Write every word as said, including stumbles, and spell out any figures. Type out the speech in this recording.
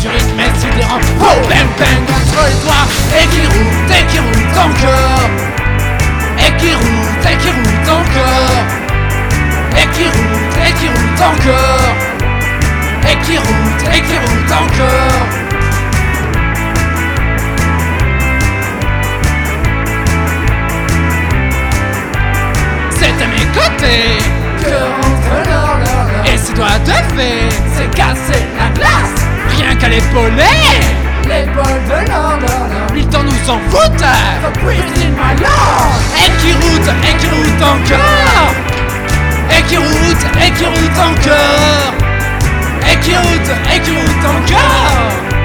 Zurich mais sidérant. Oh, bang bang entre les doigts. Et qui roule, et qui roule encore. Et qui roule, et qui roule encore. Et qui roule, et qui roule encore. Et qui roule, et qui roule encore. C'est à mes côtés que rentre leur leur leur. et ses doigts de fée C'est casser la glace. rien qu'à l'épauler. L'épaule de leur leur leur. Milton nous en fout. The breathing in my lord. Et qui route, et qui route encore. Et qui route, et qui route encore. Et qui route, et qui route encore.